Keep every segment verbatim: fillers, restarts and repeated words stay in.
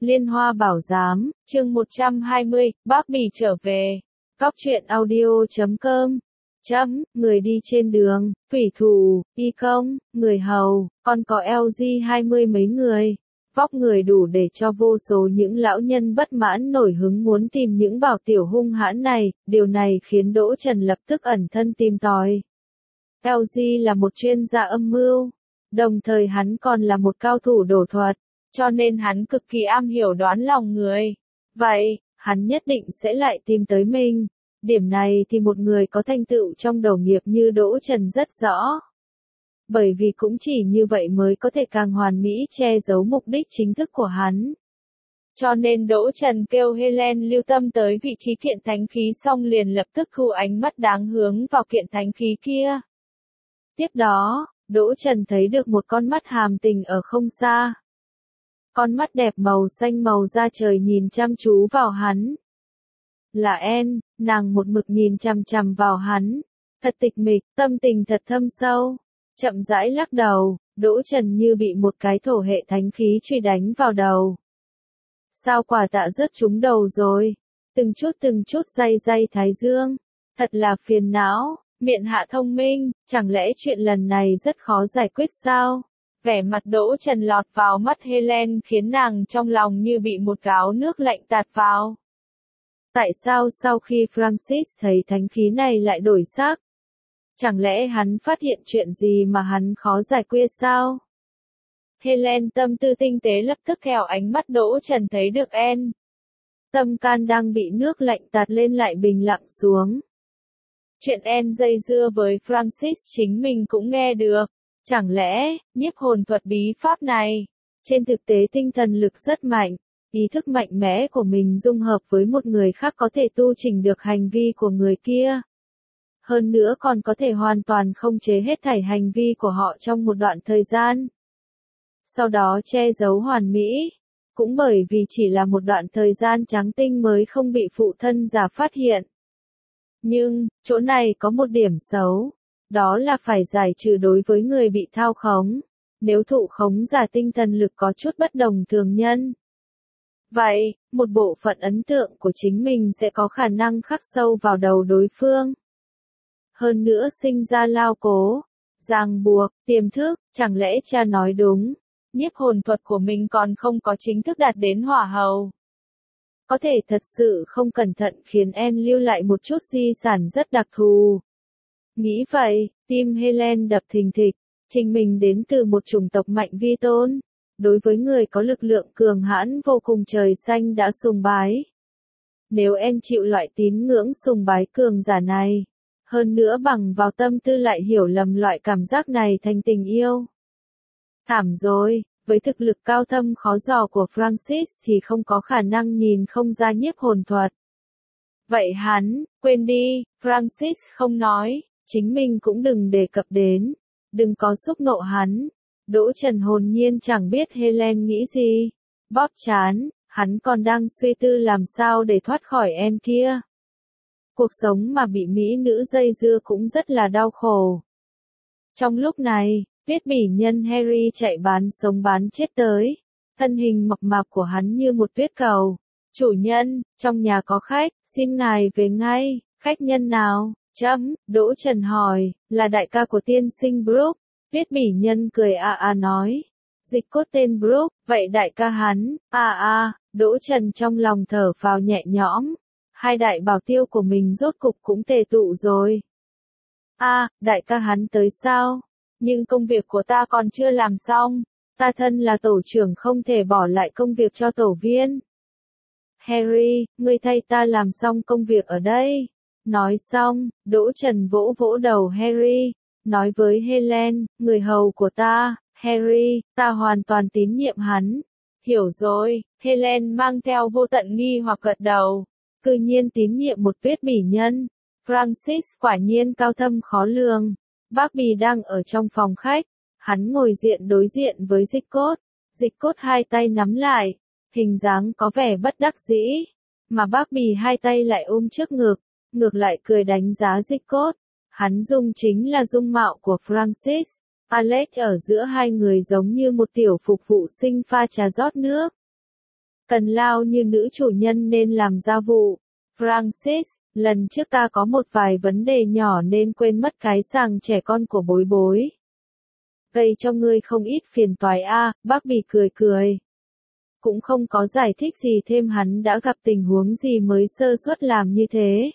Liên Hoa Bảo Giám, chương một trăm hai mươi, Barbie trở về. Cóc truyện audio chấm com. Chấm, người đi trên đường, thủy thủ, y công, người hầu, còn có lờ giê hai mươi mấy người. Vóc người đủ để cho vô số những lão nhân bất mãn nổi hứng muốn tìm những bảo tiểu hung hãn này, điều này khiến Đỗ Trần lập tức ẩn thân tìm tòi. lờ giê là một chuyên gia âm mưu, đồng thời hắn còn là một cao thủ đổ thuật, cho nên hắn cực kỳ am hiểu đoán lòng người. Vậy, hắn nhất định sẽ lại tìm tới mình. Điểm này thì một người có thành tựu trong đầu nghiệp như Đỗ Trần rất rõ. Bởi vì cũng chỉ như vậy mới có thể càng hoàn mỹ che giấu mục đích chính thức của hắn. Cho nên Đỗ Trần kêu Helen lưu tâm tới vị trí kiện thánh khí xong liền lập tức thu ánh mắt đáng hướng vào kiện thánh khí kia. Tiếp đó, Đỗ Trần thấy được một con mắt hàm tình ở không xa. Con mắt đẹp màu xanh màu da trời nhìn chăm chú vào hắn. Là En, nàng một mực nhìn chằm chằm vào hắn. Thật tịch mịch, tâm tình thật thâm sâu. Chậm rãi lắc đầu, Đỗ Trần như bị một cái thổ hệ thánh khí truy đánh vào đầu. Sao quả tạ rớt trúng đầu rồi? Từng chút từng chút day day thái dương. Thật là phiền não, miệng hạ thông minh, chẳng lẽ chuyện lần này rất khó giải quyết sao? Vẻ mặt Đỗ Trần lọt vào mắt Helen khiến nàng trong lòng như bị một gáo nước lạnh tạt vào. Tại sao sau khi Francis thấy thánh khí này lại đổi sắc? Chẳng lẽ hắn phát hiện chuyện gì mà hắn khó giải quyết sao? Helen tâm tư tinh tế lập tức theo ánh mắt Đỗ Trần thấy được En. Tâm can đang bị nước lạnh tạt lên lại bình lặng xuống. Chuyện En dây dưa với Francis chính mình cũng nghe được. Chẳng lẽ, nhiếp hồn thuật bí pháp này, trên thực tế tinh thần lực rất mạnh, ý thức mạnh mẽ của mình dung hợp với một người khác có thể tu chỉnh được hành vi của người kia. Hơn nữa còn có thể hoàn toàn khống chế hết thảy hành vi của họ trong một đoạn thời gian. Sau đó che giấu hoàn mỹ. Cũng bởi vì chỉ là một đoạn thời gian trắng tinh mới không bị phụ thân giả phát hiện. Nhưng, chỗ này có một điểm xấu. Đó là phải giải trừ đối với người bị thao khống. Nếu thụ khống giả tinh thần lực có chút bất đồng thường nhân. Vậy, một bộ phận ấn tượng của chính mình sẽ có khả năng khắc sâu vào đầu đối phương. Hơn nữa sinh ra lao cố, ràng buộc, tiềm thức, chẳng lẽ cha nói đúng. Nhiếp hồn thuật của mình còn không có chính thức đạt đến hỏa hầu. Có thể thật sự không cẩn thận khiến En lưu lại một chút di sản rất đặc thù. Nghĩ vậy, tim Helen đập thình thịch, chính mình đến từ một chủng tộc mạnh vi tôn. Đối với người có lực lượng cường hãn vô cùng trời xanh đã sùng bái. Nếu En chịu loại tín ngưỡng sùng bái cường giả này, hơn nữa bằng vào tâm tư lại hiểu lầm loại cảm giác này thành tình yêu. Thảm rồi, với thực lực cao thâm khó dò của Francis thì không có khả năng nhìn không ra nhiếp hồn thuật. Vậy hắn, quên đi, Francis không nói, chính mình cũng đừng đề cập đến, đừng có xúc nộ hắn. Đỗ Trần hồn nhiên chẳng biết Helen nghĩ gì, bóp chán, hắn còn đang suy tư làm sao để thoát khỏi En kia. Cuộc sống mà bị mỹ nữ dây dưa cũng rất là đau khổ. Trong lúc này, tuyết bỉ nhân Harry chạy bán sống bán chết tới, thân hình mập mạp của hắn như một tuyết cầu. Chủ nhân, trong nhà có khách, xin ngài về ngay, khách nhân nào? Chấm, Đỗ Trần hỏi, là đại ca của tiên sinh Brooke. Tuyết bỉ nhân cười a a nói. Dịch cốt tên Brooke, vậy đại ca hắn, a a, Đỗ Trần trong lòng thở phào nhẹ nhõm. Hai đại bảo tiêu của mình rốt cục cũng tề tụ rồi. A, đại ca hắn tới sao? Nhưng công việc của ta còn chưa làm xong. Ta thân là tổ trưởng không thể bỏ lại công việc cho tổ viên. Harry, ngươi thay ta làm xong công việc ở đây. Nói xong, Đỗ Trần vỗ vỗ đầu Harry, nói với Helen, người hầu của ta, Harry, ta hoàn toàn tín nhiệm hắn. Hiểu rồi, Helen mang theo vô tận nghi hoặc gật đầu. Cư nhiên tín nhiệm một tuyết bỉ nhân. Francis quả nhiên cao thâm khó lường. Barbie đang ở trong phòng khách. Hắn ngồi diện đối diện với Dịch Cốt. Dịch Cốt hai tay nắm lại. Hình dáng có vẻ bất đắc dĩ. Mà Barbie hai tay lại ôm trước ngực. Ngược lại cười đánh giá Dịch Cốt. Hắn dung chính là dung mạo của Francis. Alex ở giữa hai người giống như một tiểu phục vụ sinh pha trà rót nước. Cần lao như nữ chủ nhân nên làm gia vụ. Francis, lần trước ta có một vài vấn đề nhỏ nên quên mất cái sàng trẻ con của bối bối. Gây cho ngươi không ít phiền toái a, à, bác Bỉ cười cười. Cũng không có giải thích gì thêm hắn đã gặp tình huống gì mới sơ suất làm như thế.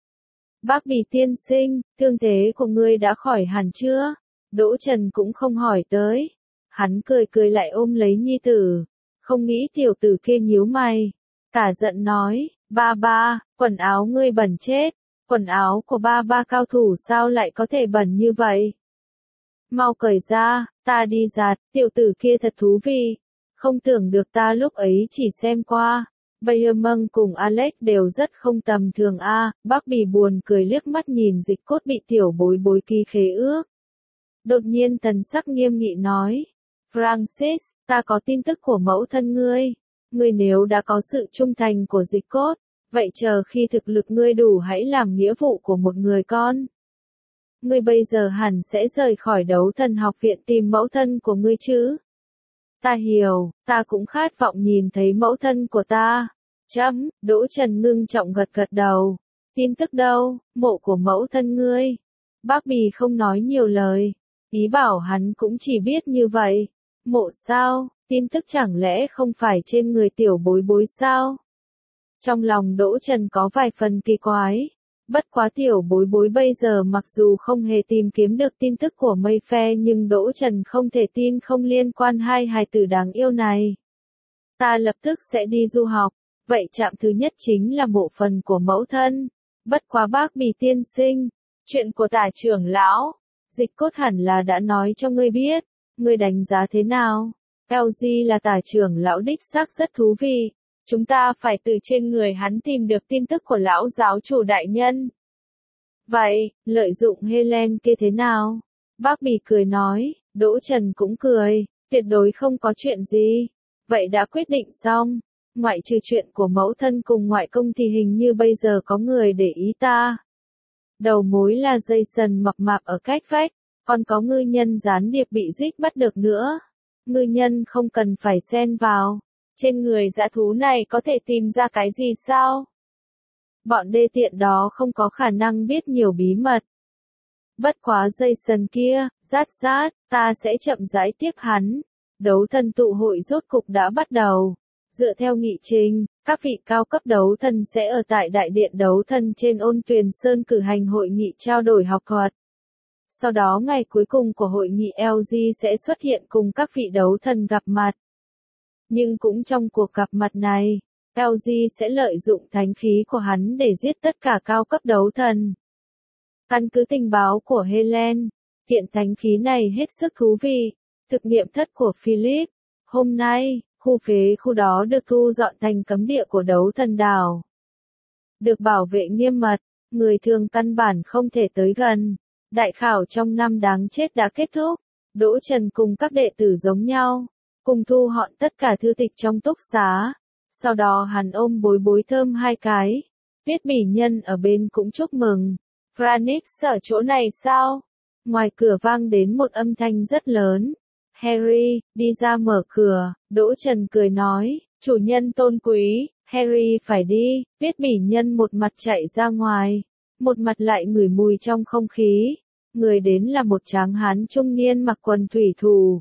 Bác Bỉ tiên sinh, thương thế của ngươi đã khỏi hẳn chưa? Đỗ Trần cũng không hỏi tới. Hắn cười cười lại ôm lấy nhi tử. Không nghĩ tiểu tử kia nhíu mày. Cả giận nói, ba ba, quần áo ngươi bẩn chết. Quần áo của ba ba cao thủ sao lại có thể bẩn như vậy? Mau cởi ra, ta đi giặt, tiểu tử kia thật thú vị. Không tưởng được ta lúc ấy chỉ xem qua. Bayerman cùng Alex đều rất không tầm thường a. À, bác Bỉ buồn cười liếc mắt nhìn Dịch Cốt bị tiểu bối bối ký khế ước. Đột nhiên thần sắc nghiêm nghị nói. Francis, ta có tin tức của mẫu thân ngươi. Ngươi nếu đã có sự trung thành của Dịch Cốt, vậy chờ khi thực lực ngươi đủ hãy làm nghĩa vụ của một người con. Ngươi bây giờ hẳn sẽ rời khỏi đấu thần học viện tìm mẫu thân của ngươi chứ. Ta hiểu, ta cũng khát vọng nhìn thấy mẫu thân của ta. Chấm, Đỗ Trần ngưng trọng gật gật đầu. Tin tức đâu, mộ của mẫu thân ngươi. Bác Bỉ không nói nhiều lời. Ý bảo hắn cũng chỉ biết như vậy. Mộ sao, tin tức chẳng lẽ không phải trên người tiểu bối bối sao? Trong lòng Đỗ Trần có vài phần kỳ quái. Bất quá tiểu bối bối bây giờ mặc dù không hề tìm kiếm được tin tức của Mayfair nhưng Đỗ Trần không thể tin không liên quan hai hài tử đáng yêu này. Ta lập tức sẽ đi du học, vậy trạm thứ nhất chính là mộ phần của mẫu thân. Bất quá bác Bỉ tiên sinh, chuyện của tả trưởng lão, Dịch Cốt hẳn là đã nói cho ngươi biết, ngươi đánh giá thế nào? lờ giê là tả trưởng lão đích xác rất thú vị. Chúng ta phải từ trên người hắn tìm được tin tức của lão giáo chủ đại nhân. Vậy, lợi dụng Helen kia thế nào? Bác Bỉ cười nói, Đỗ Trần cũng cười, tuyệt đối không có chuyện gì. Vậy đã quyết định xong, ngoại trừ chuyện của mẫu thân cùng ngoại công thì hình như bây giờ có người để ý ta. Đầu mối là Jason mập mạp ở cách vách, còn có ngư nhân gián điệp bị giết bắt được nữa. Ngư nhân không cần phải xen vào. Trên người dã thú này có thể tìm ra cái gì sao? Bọn đê tiện đó không có khả năng biết nhiều bí mật. Bất quá Jason kia, rát rát, ta sẽ chậm rãi tiếp hắn. Đấu thần tụ hội rốt cục đã bắt đầu. Dựa theo nghị trình, các vị cao cấp đấu thần sẽ ở tại đại điện đấu thần trên Ôn Tuyền Sơn cử hành hội nghị trao đổi học thuật. Sau đó ngày cuối cùng của hội nghị lờ giê sẽ xuất hiện cùng các vị đấu thần gặp mặt. Nhưng cũng trong cuộc gặp mặt này, lờ giê sẽ lợi dụng thánh khí của hắn để giết tất cả cao cấp đấu thần. Căn cứ tình báo của Helen, kiện thánh khí này hết sức thú vị. Thực nghiệm thất của Philip, hôm nay, khu phế khu đó được thu dọn thành cấm địa của đấu thần đảo. Được bảo vệ nghiêm mật, người thường căn bản không thể tới gần. Đại khảo trong năm đáng chết đã kết thúc, Đỗ Trần cùng các đệ tử giống nhau, cùng thu họn tất cả thư tịch trong túc xá. Sau đó hắn ôm bối bối thơm hai cái. Viết Bỉ nhân ở bên cũng chúc mừng. Francis ở chỗ này sao? Ngoài cửa vang đến một âm thanh rất lớn. Harry, đi ra mở cửa, Đỗ Trần cười nói, chủ nhân tôn quý, Harry phải đi. Viết Bỉ nhân một mặt chạy ra ngoài, một mặt lại ngửi mùi trong không khí. Người đến là một tráng hán trung niên mặc quần thủy thủ.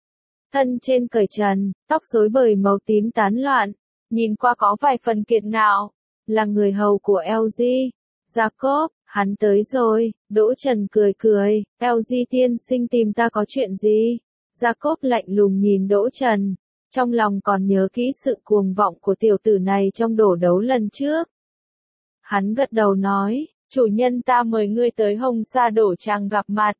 Thân trên cởi trần, tóc rối bời màu tím tán loạn, nhìn qua có vài phần kiệt ngạo, là người hầu của lờ giê. Jacob, hắn tới rồi, Đỗ Trần cười cười, lờ giê tiên sinh tìm ta có chuyện gì? Jacob lạnh lùng nhìn Đỗ Trần, trong lòng còn nhớ kỹ sự cuồng vọng của tiểu tử này trong đổ đấu lần trước. Hắn gật đầu nói, chủ nhân ta mời ngươi tới Hồng Sa đổ tràng gặp mặt.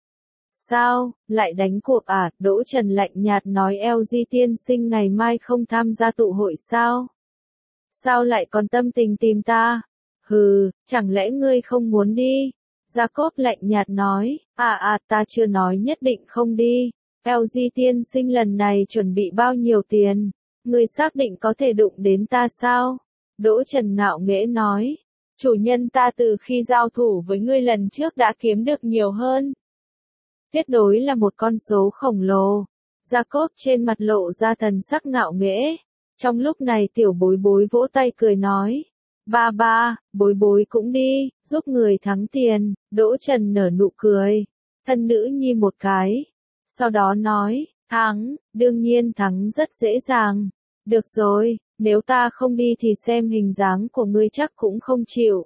Sao, lại đánh cuộc à? Đỗ Trần lạnh nhạt nói lờ giê tiên sinh ngày mai không tham gia tụ hội sao? Sao lại còn tâm tình tìm ta? Hừ, chẳng lẽ ngươi không muốn đi? Jacob lạnh nhạt nói, à à ta chưa nói nhất định không đi. lờ giê tiên sinh lần này chuẩn bị bao nhiêu tiền? Ngươi xác định có thể đụng đến ta sao? Đỗ Trần ngạo nghễ nói, chủ nhân ta từ khi giao thủ với ngươi lần trước đã kiếm được nhiều hơn. Tuyệt đối là một con số khổng lồ. Jacob trên mặt lộ ra thần sắc ngạo nghễ. Trong lúc này tiểu bối bối vỗ tay cười nói. Ba ba, bối bối cũng đi, giúp người thắng tiền. Đỗ Trần nở nụ cười. Thân nữ nhi một cái. Sau đó nói, thắng, đương nhiên thắng rất dễ dàng. Được rồi, nếu ta không đi thì xem hình dáng của ngươi chắc cũng không chịu.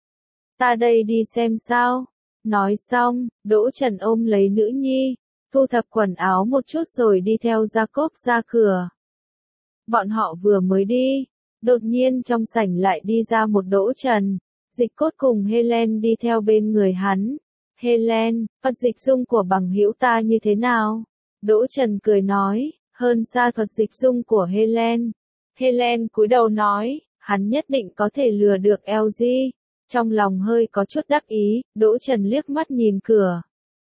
Ta đây đi xem sao. Nói xong, Đỗ Trần ôm lấy nữ nhi, thu thập quần áo một chút rồi đi theo Jacob ra cửa. Bọn họ vừa mới đi, đột nhiên trong sảnh lại đi ra một Đỗ Trần, Dịch Cốt cùng Helen đi theo bên người hắn. Helen, thuật dịch dung của bằng hữu ta như thế nào? Đỗ Trần cười nói, hơn xa thuật dịch dung của Helen. Helen cúi đầu nói, hắn nhất định có thể lừa được lờ giê. Trong lòng hơi có chút đắc ý, Đỗ Trần liếc mắt nhìn cửa.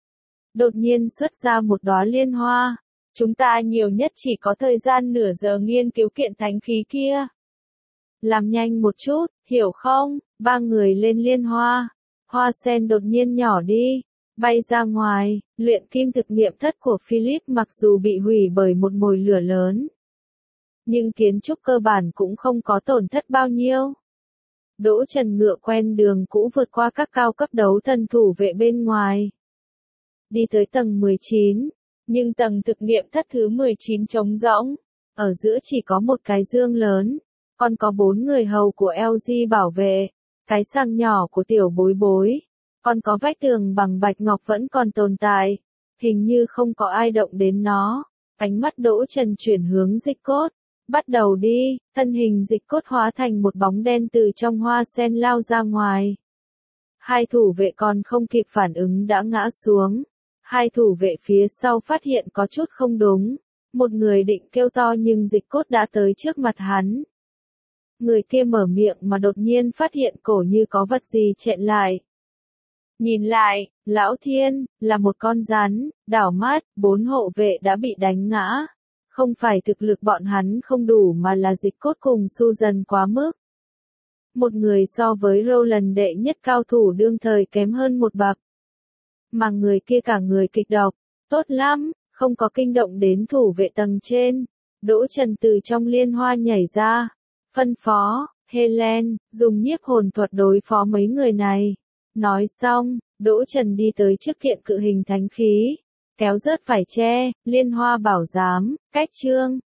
Đột nhiên xuất ra một đóa liên hoa. Chúng ta nhiều nhất chỉ có thời gian nửa giờ nghiên cứu kiện thánh khí kia. Làm nhanh một chút, hiểu không? Ba người lên liên hoa. Hoa sen đột nhiên nhỏ đi, bay ra ngoài. Luyện kim thực nghiệm thất của Philip mặc dù bị hủy bởi một mồi lửa lớn, nhưng kiến trúc cơ bản cũng không có tổn thất bao nhiêu. Đỗ Trần ngựa quen đường cũ vượt qua các cao cấp đấu thần thủ vệ bên ngoài. Đi tới tầng mười chín, nhưng tầng thực nghiệm thất thứ mười chín trống rỗng. Ở giữa chỉ có một cái dương lớn, còn có bốn người hầu của lờ giê bảo vệ. Cái sàng nhỏ của tiểu bối bối, còn có vách tường bằng bạch ngọc vẫn còn tồn tại. Hình như không có ai động đến nó. Ánh mắt Đỗ Trần chuyển hướng Dịch Cốt. Bắt đầu đi, thân hình Dịch Cốt hóa thành một bóng đen từ trong hoa sen lao ra ngoài. Hai thủ vệ còn không kịp phản ứng đã ngã xuống. Hai thủ vệ phía sau phát hiện có chút không đúng. Một người định kêu to nhưng Dịch Cốt đã tới trước mặt hắn. Người kia mở miệng mà đột nhiên phát hiện cổ như có vật gì chẹn lại. Nhìn lại, Lão Thiên, là một con rắn, đảo mắt, bốn hộ vệ đã bị đánh ngã. Không phải thực lực bọn hắn không đủ mà là Dịch Cốt cùng Susan quá mức. Một người so với Roland đệ nhất cao thủ đương thời kém hơn một bậc. Mà người kia cả người kịch độc, tốt lắm, không có kinh động đến thủ vệ tầng trên. Đỗ Trần từ trong liên hoa nhảy ra. Phân phó, Helen, dùng nhiếp hồn thuật đối phó mấy người này. Nói xong, Đỗ Trần đi tới trước kiện cự hình thánh khí. Kéo rớt phải che, liên hoa bảo giám, cách chương.